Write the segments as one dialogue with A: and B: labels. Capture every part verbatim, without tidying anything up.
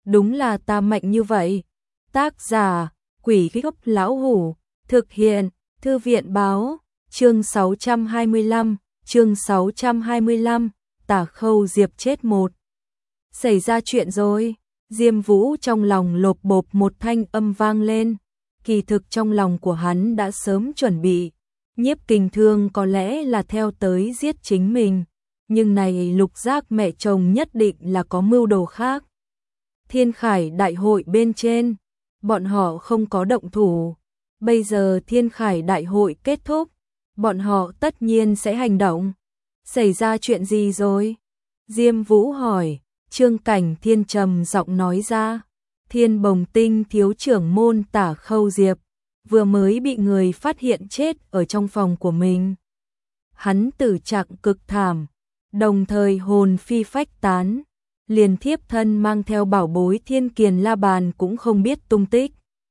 A: đúng là ta mạnh như vậy. Tác giả, Quỷ Gốc Lão Hủ, thực hiện, Thư viện báo, chương sáu trăm hai mươi lăm, chương sáu trăm hai mươi lăm, Tả Khâu Diệp chết một. Xảy ra chuyện rồi, Diêm Vũ trong lòng lộp bộp một thanh âm vang lên, kỳ thực trong lòng của hắn đã sớm chuẩn bị, Nhiếp Kình Thương có lẽ là theo tới giết chính mình, nhưng này Lục Giác mẹ chồng nhất định là có mưu đồ khác. Thiên Khải đại hội bên trên, bọn họ không có động thủ, bây giờ Thiên Khải đại hội kết thúc, bọn họ tất nhiên sẽ hành động. Xảy ra chuyện gì rồi? Diêm Vũ hỏi. Trương Cảnh Thiên trầm giọng nói ra, Thiên Bồng Tinh thiếu trưởng môn Tả Khâu Diệp, vừa mới bị người phát hiện chết ở trong phòng của mình. Hắn tử trạng cực thảm, đồng thời hồn phi phách tán, liền thiếp thân mang theo bảo bối Thiên Kiền La Bàn cũng không biết tung tích.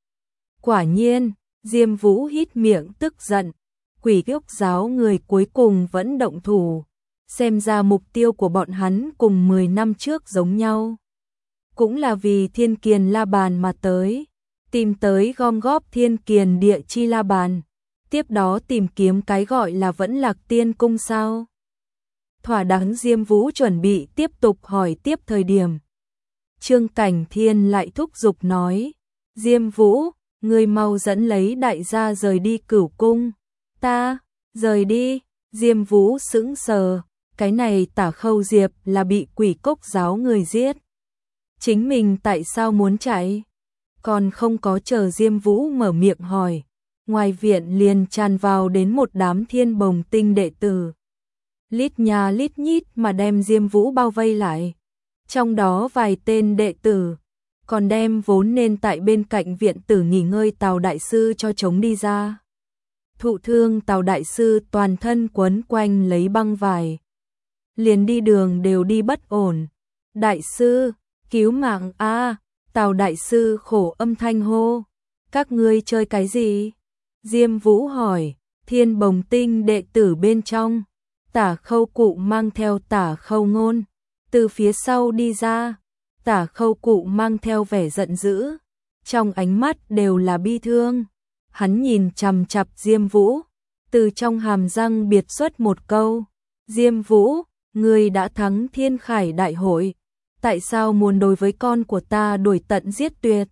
A: Quả nhiên, Diêm Vũ hít miệng tức giận, Quỷ Gốc giáo người cuối cùng vẫn động thủ. Xem ra mục tiêu của bọn hắn cùng mười năm trước giống nhau. Cũng là vì Thiên Kiền La Bàn mà tới, tìm tới gom góp Thiên Kiền Địa Chi La Bàn, tiếp đó tìm kiếm cái gọi là Vẫn Lạc Tiên Cung sao. Thỏa đáng. Diêm Vũ chuẩn bị tiếp tục hỏi tiếp thời điểm. Trương Cảnh Thiên lại thúc giục nói, Diêm Vũ, ngươi mau dẫn lấy đại gia rời đi Cửu Cung. Ta, rời đi. Diêm Vũ sững sờ. Cái này Tả Khâu Diệp là bị Quỷ Cốc giáo người giết. Chính mình tại sao muốn chạy? Còn không có chờ Diêm Vũ mở miệng hỏi, ngoài viện liền tràn vào đến một đám Thiên Bồng Tinh đệ tử. Lít nhà lít nhít mà đem Diêm Vũ bao vây lại. Trong đó vài tên đệ tử còn đem vốn nên tại bên cạnh viện tử nghỉ ngơi Tào Đại Sư cho chống đi ra. Thụ thương Tào Đại Sư toàn thân quấn quanh lấy băng vải, liền đi đường đều đi bất ổn. Đại sư, cứu mạng a! Tào Đại Sư khổ âm thanh hô. Các ngươi chơi cái gì? Diêm Vũ hỏi. Thiên Bồng Tinh đệ tử bên trong, Tả Khâu Cụ mang theo Tả Khâu Ngôn từ phía sau đi ra. Tả Khâu Cụ mang theo vẻ giận dữ, trong ánh mắt đều là bi thương. Hắn nhìn chằm chằm Diêm Vũ, từ trong hàm răng biệt xuất một câu, Diêm Vũ, ngươi đã thắng Thiên Khải đại hội, tại sao muốn đối với con của ta đuổi tận giết tuyệt?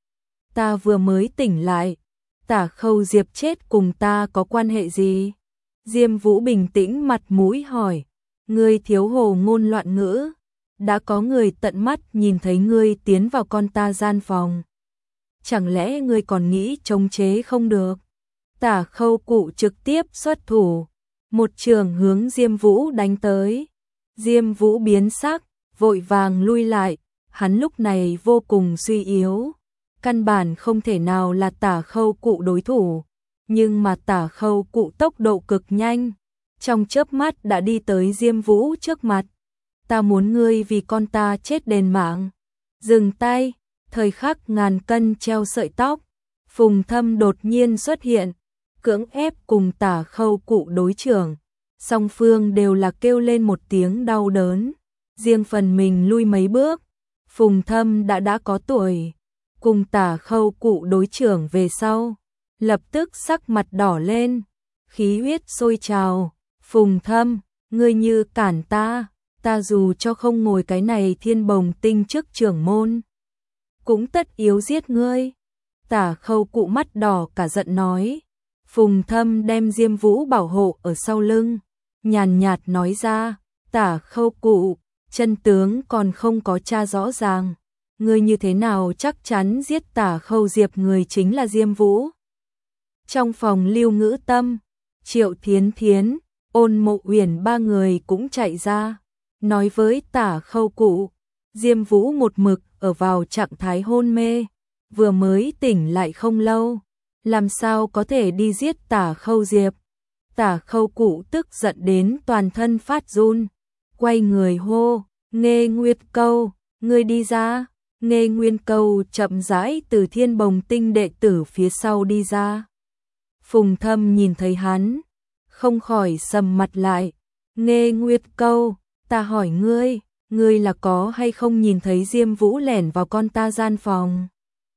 A: Ta vừa mới tỉnh lại, Tả Khâu Diệp chết cùng ta có quan hệ gì? Diêm Vũ bình tĩnh mặt mũi hỏi, ngươi thiếu hồ ngôn loạn ngữ, đã có người tận mắt nhìn thấy ngươi tiến vào con ta gian phòng. Chẳng lẽ ngươi còn nghĩ chống chế không được? Tả Khâu Cụ trực tiếp xuất thủ, một trường hướng Diêm Vũ đánh tới. Diêm Vũ biến sắc, vội vàng lui lại, hắn lúc này vô cùng suy yếu, căn bản không thể nào là Tả Khâu Cụ đối thủ, nhưng mà Tả Khâu Cụ tốc độ cực nhanh, trong chớp mắt đã đi tới Diêm Vũ trước mặt. Ta muốn ngươi vì con ta chết đền mạng. Dừng tay. Thời khắc ngàn cân treo sợi tóc, Phùng Thâm đột nhiên xuất hiện, cưỡng ép cùng Tả Khâu Cụ đối chưởng. Song phương đều là kêu lên một tiếng đau đớn, riêng phần mình lui mấy bước. Phùng Thâm đã đã có tuổi, cùng Tả Khâu Cụ đối chưởng về sau, lập tức sắc mặt đỏ lên, khí huyết sôi trào. Phùng Thâm, ngươi như cản ta, ta dù cho không ngồi cái này Thiên Bồng Tinh chức trưởng môn, cũng tất yếu giết ngươi. Tả Khâu Cụ mắt đỏ cả giận nói. Phùng Thâm đem Diêm Vũ bảo hộ ở sau lưng, nhàn nhạt nói ra, Tả Khâu Cụ, chân tướng còn không có tra rõ ràng, ngươi như thế nào chắc chắn giết Tả Khâu Diệp người chính là Diêm Vũ? Trong phòng Lưu Ngữ Tâm, Triệu Thiến Thiến, Ôn Mộ Uyển ba người cũng chạy ra, nói với Tả Khâu Cụ, Diêm Vũ một mực ở vào trạng thái hôn mê, vừa mới tỉnh lại không lâu, làm sao có thể đi giết Tả Khâu Diệp? Tả Khâu Cụ tức giận đến toàn thân phát run, quay người hô, Nghê Nguyệt Câu, ngươi đi ra. Nghê Nguyên Câu chậm rãi từ Thiên Bồng Tinh đệ tử phía sau đi ra. Phùng Thâm nhìn thấy hắn, không khỏi sầm mặt lại. Nghê Nguyệt Câu, ta hỏi ngươi, ngươi là có hay không nhìn thấy Diêm Vũ lẻn vào con ta gian phòng?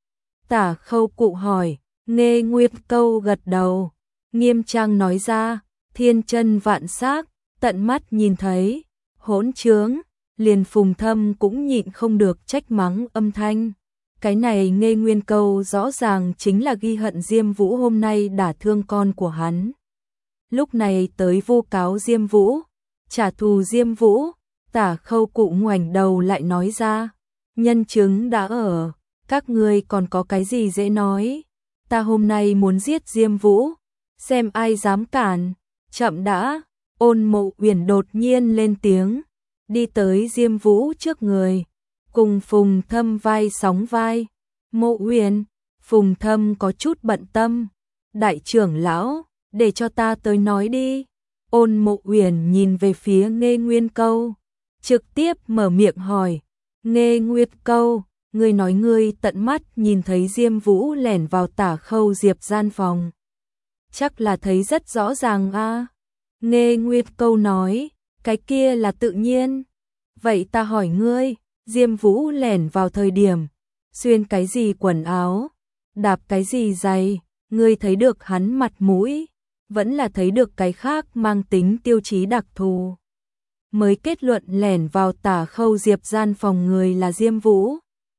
A: Tả Khâu Cụ hỏi, Nghê Nguyên Câu gật đầu, nghiêm trang nói ra, thiên chân vạn xác, tận mắt nhìn thấy, hỗn trướng, liền Phùng Thâm cũng nhịn không được trách mắng âm thanh. Cái này Nghê Nguyên Câu rõ ràng chính là ghi hận Diêm Vũ hôm nay đả thương con của hắn. Lúc này tới vu cáo Diêm Vũ, trả thù Diêm Vũ, Tả Khâu Cụ ngoảnh đầu lại nói ra, nhân chứng đã ở, các ngươi còn có cái gì dễ nói, ta hôm nay muốn giết Diêm Vũ, xem ai dám cản, chậm đã, Ôn Mộ Uyển đột nhiên lên tiếng, đi tới Diêm Vũ trước người, cùng Phùng Thâm vai sóng vai, Mộ Uyển, Phùng Thâm có chút bận tâm, đại trưởng lão, để cho ta tới nói đi. Ôn Mộ Uyển nhìn về phía Nghê Nguyên Câu, trực tiếp mở miệng hỏi, Nghê Nguyên Câu, ngươi nói ngươi tận mắt nhìn thấy Diêm Vũ lẻn vào Tả Khâu Diệp gian phòng. Chắc là thấy rất rõ ràng a. À? Nghê Nguyên Câu nói, cái kia là tự nhiên. Vậy ta hỏi ngươi, Diêm Vũ lẻn vào thời điểm, xuyên cái gì quần áo, đạp cái gì giày, ngươi thấy được hắn mặt mũi, vẫn là thấy được cái khác mang tính tiêu chí đặc thù. Mới kết luận lẻn vào Tả Khâu Diệp gian phòng người là Diêm Vũ.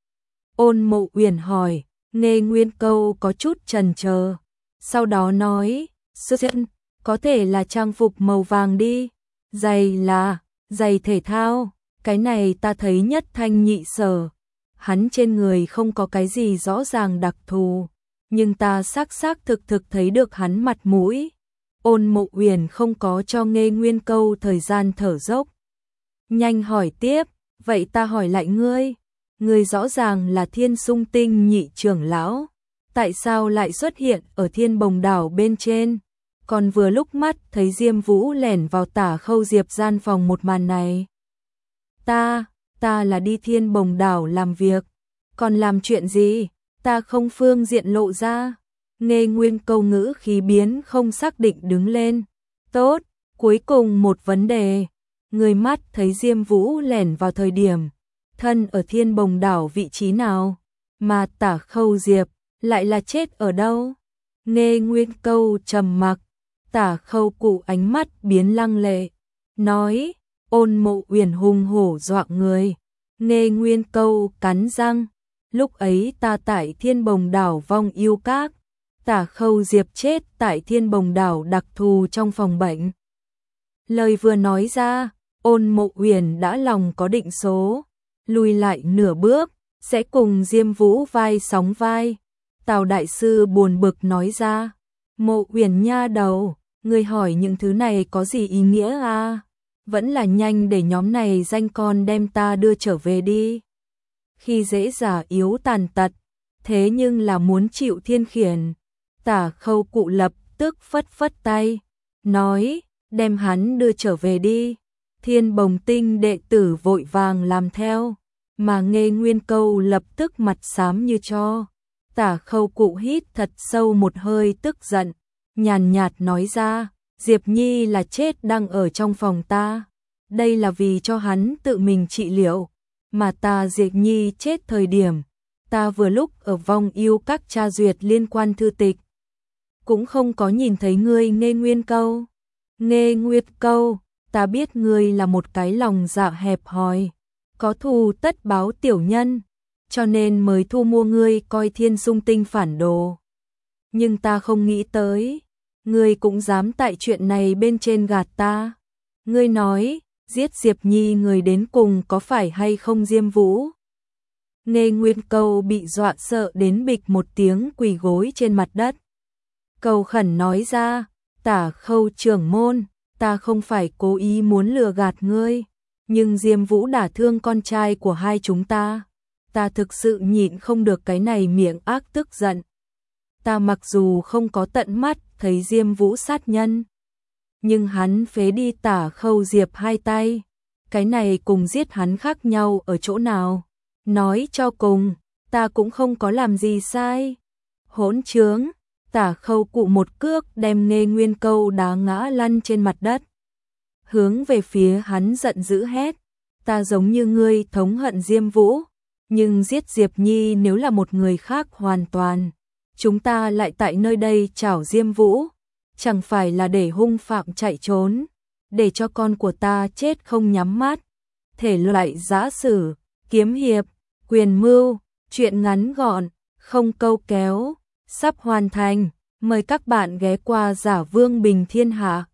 A: Ôn Mộ Uyển hỏi, Nghê Nguyên Câu có chút chần chờ, sau đó nói, sư diện, có thể là trang phục màu vàng đi, giày là, giày thể thao, cái này ta thấy nhất thanh nhị sở, hắn trên người không có cái gì rõ ràng đặc thù, nhưng ta xác xác thực thực thấy được hắn mặt mũi. Ôn Mộ Uyển không có cho Nghê Nguyên Câu thời gian thở dốc. Nhanh hỏi tiếp, vậy ta hỏi lại ngươi, ngươi rõ ràng là Thiên Sung Tinh nhị trưởng lão, tại sao lại xuất hiện ở Thiên Bồng Đảo bên trên, còn vừa lúc mắt thấy Diêm Vũ lẻn vào Tả Khâu Diệp gian phòng một màn này. Ta, ta là đi Thiên Bồng Đảo làm việc, còn làm chuyện gì, ta không phương diện lộ ra. Nghê Nguyên Câu ngữ khí biến không xác định đứng lên. Tốt, cuối cùng một vấn đề. Người mắt thấy Diêm Vũ lẻn vào thời điểm, thân ở Thiên Bồng Đảo vị trí nào, mà Tả Khâu Diệp lại là chết ở đâu? Nghê Nguyên Câu trầm mặc, Tả Khâu Cụ ánh mắt biến lăng lệ, nói, Ôn Mộ Uyển hùng hổ dọa người. Nghê Nguyên Câu cắn răng, lúc ấy ta tại Thiên Bồng Đảo vong yêu các, Tả Khâu Diệp chết tại Thiên Bồng Đảo đặc thù trong phòng bệnh. Lời vừa nói ra, Ôn Mộ Uyển đã lòng có định số, lùi lại nửa bước, sẽ cùng Diêm Vũ vai sóng vai. Tào đại sư buồn bực nói ra, Mộ Uyển nha đầu, ngươi hỏi những thứ này có gì ý nghĩa à? Vẫn là nhanh để nhóm này danh con đem ta đưa trở về đi. Khi dễ giả yếu tàn tật, thế nhưng là muốn chịu thiên khiển. Tả Khâu Cụ lập tức phất phất tay, nói, đem hắn đưa trở về đi. Thiên Bồng Tinh đệ tử vội vàng làm theo, mà Nghê Nguyên Câu lập tức mặt xám như tro. Tả Khâu Cụ hít thật sâu một hơi tức giận, nhàn nhạt nói ra, Diệp Nhi là chết đang ở trong phòng ta. Đây là vì cho hắn tự mình trị liệu, mà ta Diệp Nhi chết thời điểm, ta vừa lúc ở vong yêu các tra duyệt liên quan thư tịch. Cũng không có nhìn thấy ngươi. Nghê Nguyên Câu. Nghê Nguyên Câu, ta biết ngươi là một cái lòng dạ hẹp hòi, có thù tất báo tiểu nhân, cho nên mới thu mua ngươi coi Thiên Sung Tinh phản đồ. Nhưng ta không nghĩ tới, ngươi cũng dám tại chuyện này bên trên gạt ta. Ngươi nói, giết Diệp Nhi người đến cùng có phải hay không Diêm Vũ? Nghê Nguyên Câu bị dọa sợ đến bịch một tiếng quỳ gối trên mặt đất. Cầu khẩn nói ra, Tả Khâu trưởng môn, ta không phải cố ý muốn lừa gạt ngươi, nhưng Diêm Vũ đả thương con trai của hai chúng ta, ta thực sự nhịn không được cái này miệng ác tức giận. Ta mặc dù không có tận mắt thấy Diêm Vũ sát nhân, nhưng hắn phế đi Tả Khâu Diệp hai tay, cái này cùng giết hắn khác nhau ở chỗ nào? Nói cho cùng, ta cũng không có làm gì sai. Hỗn trướng, Tả Khâu Cụ một cước đem Nghê Nguyên Câu đá ngã lăn trên mặt đất. Hướng về phía hắn giận dữ hét, ta giống như ngươi thống hận Diêm Vũ, nhưng giết Diệp Nhi nếu là một người khác hoàn toàn. Chúng ta lại tại nơi đây chảo Diêm Vũ, chẳng phải là để hung phạm chạy trốn, để cho con của ta chết không nhắm mắt. Thể loại giã sử, kiếm hiệp, quyền mưu, truyện ngắn gọn, không câu kéo, sắp hoàn thành. Mời các bạn ghé qua Giả Vương Bình Thiên Hạ.